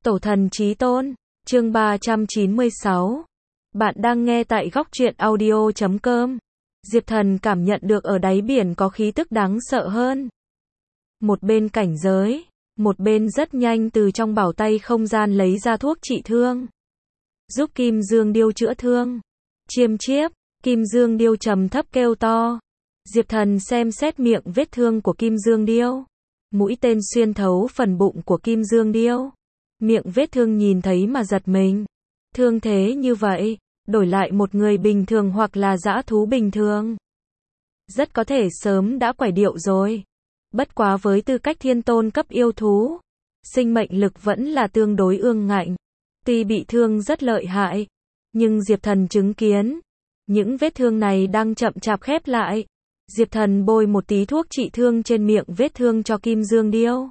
Tổ thần chí tôn, chương 396. Bạn đang nghe tại góc truyện audio.com. Diệp Thần cảm nhận được ở đáy biển có khí tức đáng sợ hơn. Một bên cảnh giới, một bên rất nhanh từ trong bảo tay không gian lấy ra thuốc trị thương. Giúp Kim Dương Điêu chữa thương. Chiêm chiếp, Kim Dương Điêu trầm thấp kêu to. Diệp Thần xem xét miệng vết thương của Kim Dương Điêu. Mũi tên xuyên thấu phần bụng của Kim Dương Điêu. Miệng vết thương nhìn thấy mà giật mình. Thương thế như vậy, đổi lại một người bình thường hoặc là dã thú bình thường, rất có thể sớm đã quải điệu rồi. Bất quá với tư cách thiên tôn cấp yêu thú, sinh mệnh lực vẫn là tương đối ương ngạnh. Tuy bị thương rất lợi hại, nhưng Diệp Thần chứng kiến, những vết thương này đang chậm chạp khép lại. Diệp Thần bôi một tí thuốc trị thương trên miệng vết thương cho Kim Dương Điêu.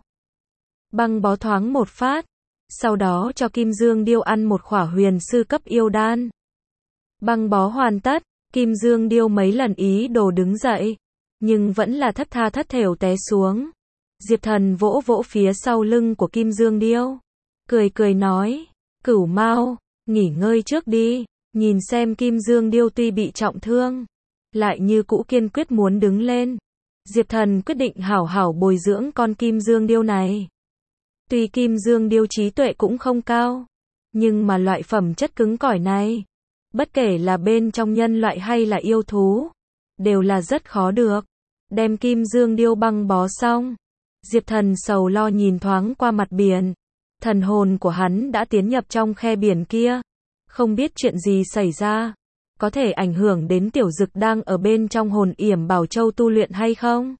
Băng bó thoáng một phát, sau đó cho Kim Dương Điêu ăn một khỏa huyền sư cấp yêu đan. Băng bó hoàn tất, Kim Dương Điêu mấy lần ý đồ đứng dậy, nhưng vẫn là thất tha thất thểu té xuống. Diệp Thần vỗ vỗ phía sau lưng của Kim Dương Điêu, cười cười nói, Cửu Mao, nghỉ ngơi trước đi. Nhìn xem Kim Dương Điêu tuy bị trọng thương, lại như cũ kiên quyết muốn đứng lên. Diệp Thần quyết định hảo hảo bồi dưỡng con Kim Dương Điêu này. Tuy Kim Dương Điêu trí tuệ cũng không cao, nhưng mà loại phẩm chất cứng cỏi này, bất kể là bên trong nhân loại hay là yêu thú, đều là rất khó được. Đem Kim Dương Điêu băng bó xong, Diệp Thần sầu lo nhìn thoáng qua mặt biển. Thần hồn của hắn đã tiến nhập trong khe biển kia. Không biết chuyện gì xảy ra, có thể ảnh hưởng đến tiểu dực đang ở bên trong hồn yểm Bảo Châu tu luyện hay không?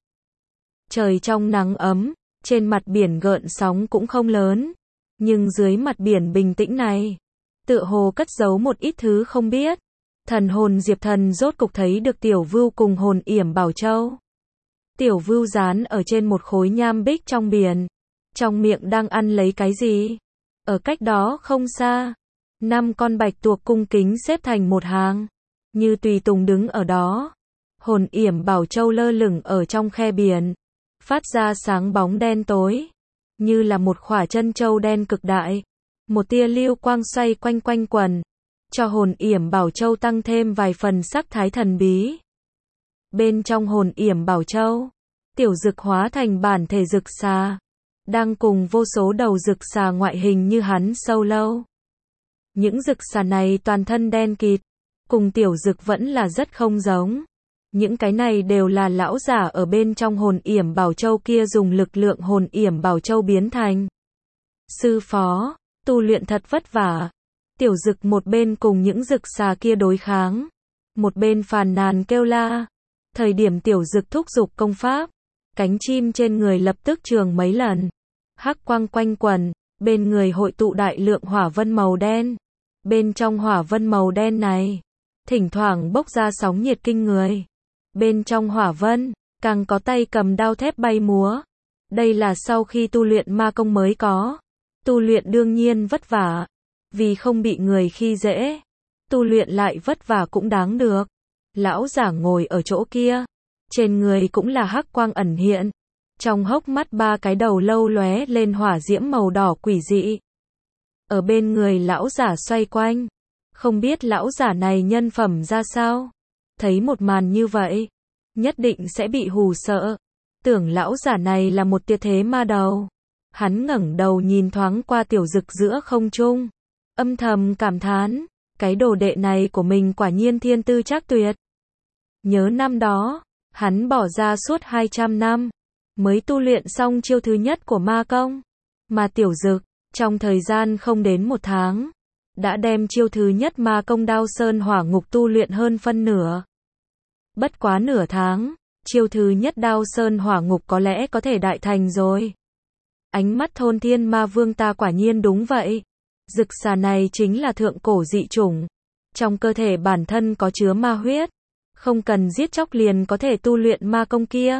Trời trong nắng ấm, trên mặt biển gợn sóng cũng không lớn, nhưng dưới mặt biển bình tĩnh này, tựa hồ cất giấu một ít thứ không biết. Thần hồn Diệp Thần rốt cục thấy được tiểu vưu cùng hồn yểm Bảo Châu. Tiểu vưu dán ở trên một khối nham bích trong biển, trong miệng đang ăn lấy cái gì. Ở cách đó không xa, 5 con bạch tuộc cung kính xếp thành một hàng, như tùy tùng đứng ở đó. Hồn yểm Bảo Châu lơ lửng ở trong khe biển, phát ra sáng bóng đen tối, như là một khỏa chân châu đen cực đại. Một tia lưu quang xoay quanh quanh quần, cho hồn yểm Bảo Châu tăng thêm vài phần sắc thái thần bí. Bên trong hồn yểm Bảo Châu, tiểu dực hóa thành bản thể dực xà, đang cùng vô số đầu dực xà ngoại hình như hắn sâu lâu. Những dực xà này toàn thân đen kịt, cùng tiểu dực vẫn là rất không giống. Những cái này đều là lão giả ở bên trong hồn yểm Bảo Châu kia dùng lực lượng hồn yểm Bảo Châu biến thành. Sư phó, tu luyện thật vất vả. Tiểu dực một bên cùng những dực xà kia đối kháng, một bên phàn nàn kêu la. Thời điểm tiểu dực thúc giục công pháp, cánh chim trên người lập tức trường mấy lần. Hắc quang quanh quần, bên người hội tụ đại lượng hỏa vân màu đen. Bên trong hỏa vân màu đen này, thỉnh thoảng bốc ra sóng nhiệt kinh người. Bên trong hỏa vân, càng có tay cầm đao thép bay múa. Đây là sau khi tu luyện ma công mới có. Tu luyện đương nhiên vất vả, vì không bị người khi dễ. Tu luyện lại vất vả cũng đáng được. Lão giả ngồi ở chỗ kia, trên người cũng là hắc quang ẩn hiện. Trong hốc mắt 3 cái đầu lâu lóe lên hỏa diễm màu đỏ quỷ dị. Ở bên người lão giả xoay quanh, không biết lão giả này nhân phẩm ra sao. Thấy một màn như vậy, nhất định sẽ bị hù sợ. Tưởng lão giả này là một tia thế ma đầu. Hắn ngẩng đầu nhìn thoáng qua tiểu dực giữa không trung, âm thầm cảm thán, cái đồ đệ này của mình quả nhiên thiên tư trác tuyệt. Nhớ năm đó, hắn bỏ ra suốt 200 năm, mới tu luyện xong chiêu thứ nhất của ma công. Mà tiểu dực, trong thời gian không đến 1 tháng, đã đem chiêu thứ nhất ma công Đao Sơn Hỏa Ngục tu luyện hơn phân nửa. Bất quá nửa tháng, chiêu thứ nhất Đao Sơn Hỏa Ngục có lẽ có thể đại thành rồi. Ánh mắt thôn thiên ma vương ta quả nhiên đúng vậy. Dực xà này chính là thượng cổ dị chủng. Trong cơ thể bản thân có chứa ma huyết. Không cần giết chóc liền có thể tu luyện ma công kia.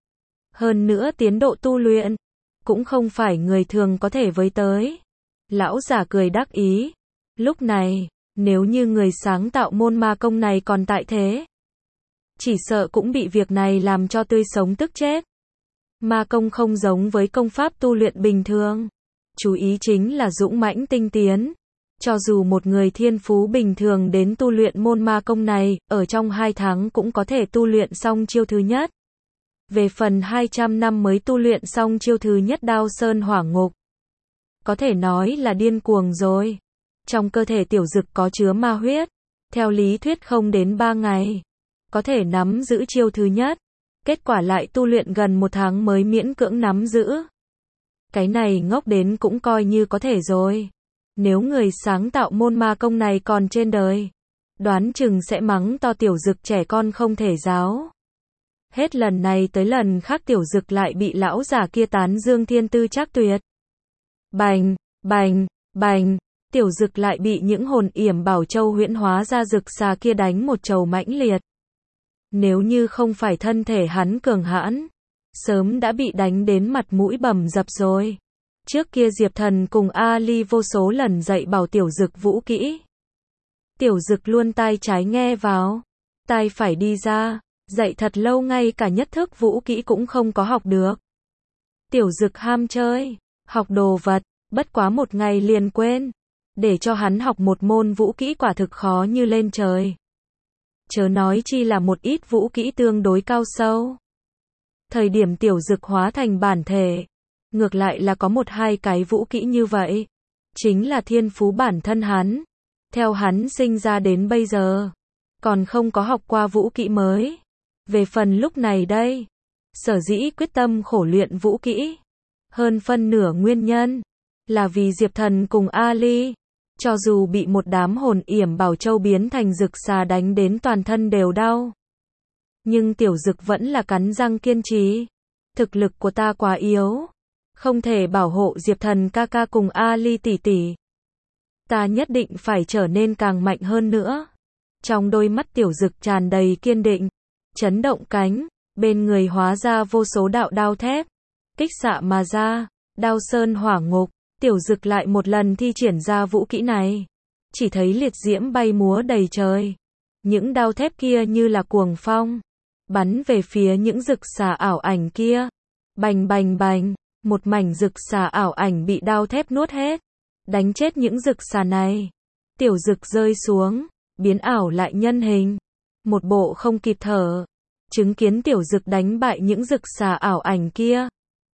Hơn nữa tiến độ tu luyện, cũng không phải người thường có thể với tới. Lão giả cười đắc ý. Lúc này, nếu như người sáng tạo môn ma công này còn tại thế, chỉ sợ cũng bị việc này làm cho tươi sống tức chết. Ma công không giống với công pháp tu luyện bình thường. chú ý chính là dũng mãnh tinh tiến. Cho dù một người thiên phú bình thường đến tu luyện môn ma công này, ở trong 2 tháng cũng có thể tu luyện xong chiêu thứ nhất. Về phần 200 năm mới tu luyện xong chiêu thứ nhất Đao Sơn Hỏa Ngục. Có thể nói là điên cuồng rồi. Trong cơ thể Tiểu Dực có chứa ma huyết. Theo lý thuyết không đến 3 ngày. Có thể nắm giữ chiêu thứ nhất. Kết quả lại tu luyện gần 1 tháng mới miễn cưỡng nắm giữ. Cái này ngốc đến cũng coi như có thể rồi. Nếu người sáng tạo môn ma công này còn trên đời, đoán chừng sẽ mắng to Tiểu Dực trẻ con không thể giáo. Hết lần này tới lần khác Tiểu Dực lại bị lão già kia tán dương thiên tư trác tuyệt. Bành, bành, bành, Tiểu Dực lại bị những hồn yểm bảo châu huyễn hóa ra dực xà kia đánh một trầu mãnh liệt. Nếu như không phải thân thể hắn cường hãn, sớm đã bị đánh đến mặt mũi bầm dập rồi. Trước kia Diệp Thần cùng Ali vô số lần dạy bảo Tiểu Dực vũ kỹ. Tiểu Dực luôn tai trái nghe vào, tai phải đi ra, dạy thật lâu ngay cả nhất thức vũ kỹ cũng không có học được. Tiểu Dực ham chơi, học đồ vật, bất quá một ngày liền quên. Để cho hắn học một môn vũ kỹ quả thực khó như lên trời. Chớ nói chi là một ít vũ kỹ tương đối cao sâu. Thời điểm Tiểu Dực hóa thành bản thể, ngược lại là có 1-2 cái vũ kỹ như vậy. Chính là thiên phú bản thân hắn. Theo hắn sinh ra đến bây giờ, còn không có học qua vũ kỹ mới. Về phần lúc này đây, sở dĩ quyết tâm khổ luyện vũ kỹ, hơn phân nửa nguyên nhân là vì Diệp Thần cùng Ali. Cho dù bị một đám hồn yểm bảo châu biến thành dực xà đánh đến toàn thân đều đau, nhưng Tiểu Dực vẫn là cắn răng kiên trì. Thực lực của ta quá yếu, không thể bảo hộ Diệp Thần ca ca cùng Ali tỷ tỷ. Ta nhất định phải trở nên càng mạnh hơn nữa. Trong đôi mắt Tiểu Dực tràn đầy kiên định, chấn động cánh, bên người hóa ra vô số đạo đao thép, kích xạ mà ra, Đao Sơn Hỏa Ngục. Tiểu Dực lại một lần thi triển ra vũ kỹ này, chỉ thấy liệt diễm bay múa đầy trời. Những đao thép kia như là cuồng phong, bắn về phía những dực xà ảo ảnh kia. Bành bành bành, một mảnh dực xà ảo ảnh bị đao thép nuốt hết, đánh chết những dực xà này. Tiểu Dực rơi xuống, biến ảo lại nhân hình, một bộ không kịp thở. Chứng kiến Tiểu Dực đánh bại những dực xà ảo ảnh kia,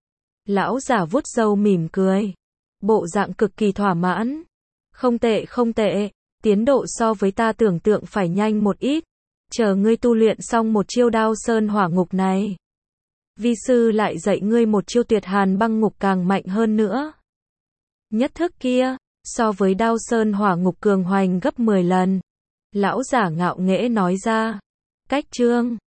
lão giả vuốt râu mỉm cười, bộ dạng cực kỳ thỏa mãn. Không tệ không tệ, tiến độ so với ta tưởng tượng phải nhanh một ít. Chờ ngươi tu luyện xong một chiêu Đao Sơn Hỏa Ngục này, vi sư lại dạy ngươi một chiêu Tuyệt Hàn Băng Ngục càng mạnh hơn nữa. Nhất thức kia, so với Đao Sơn Hỏa Ngục cường hoành gấp 10 lần. Lão giả ngạo nghễ nói ra. Cách chương